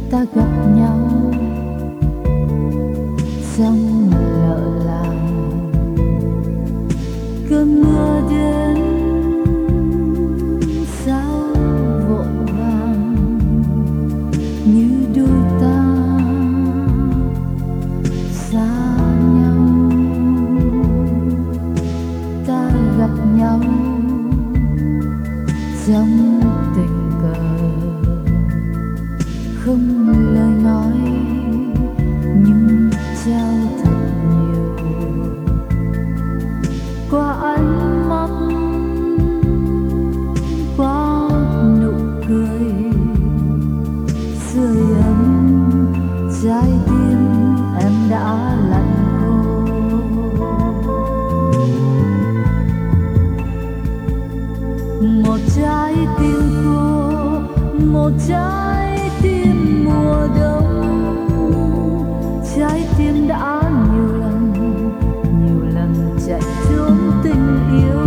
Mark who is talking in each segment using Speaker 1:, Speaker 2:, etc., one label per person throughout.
Speaker 1: ta gặp nhau trong lợ làng. Cơn mưa đến sao vội vàng, như đôi ta xa nhau. Ta gặp nhau trong tình cờ, không lời nói nhưng trao thật nhiều. Qua ánh mắt, qua nụ cười, sưởi ấm trái tim em đã lạnh khô. Một trái tim khô, một trái tim mùa đông. Trái tim đã nhiều lần chạy trốn tình yêu.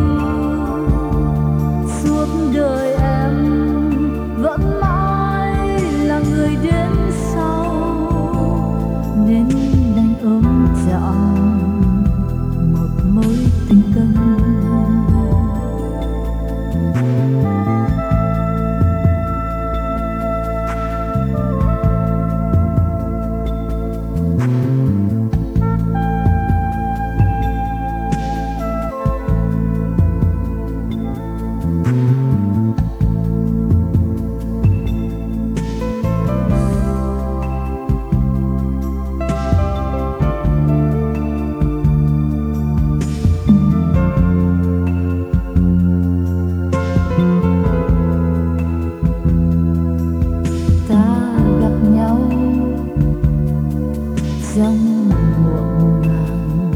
Speaker 1: Suốt đời em vẫn mãi là người đến sau, nên đành ôm trọn một mối tình câm. Trong muộn màng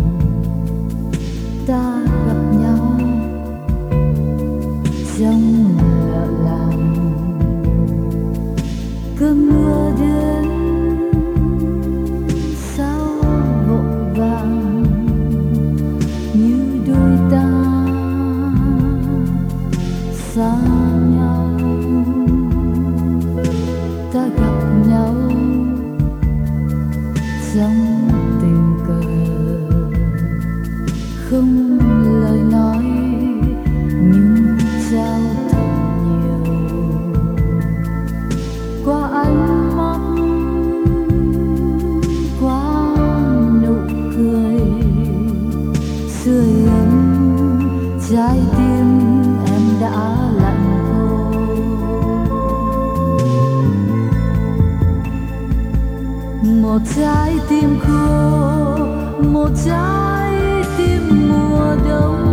Speaker 1: ta gặp nhau trong lợ làng. Cơn mưa đến sao vội vàng, như đôi ta xa nhau. Ta gặp nhau trong tình cờ, không lời nói nhưng trao thật nhiều. Qua ánh mắt, qua nụ cười, sưởi ấm trái tim em đã lạnh khô. Một trái tim khô, một trái tim mùa đông.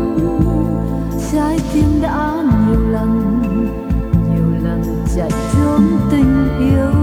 Speaker 1: Trái tim đã nhiều lần chạy trốn tình yêu.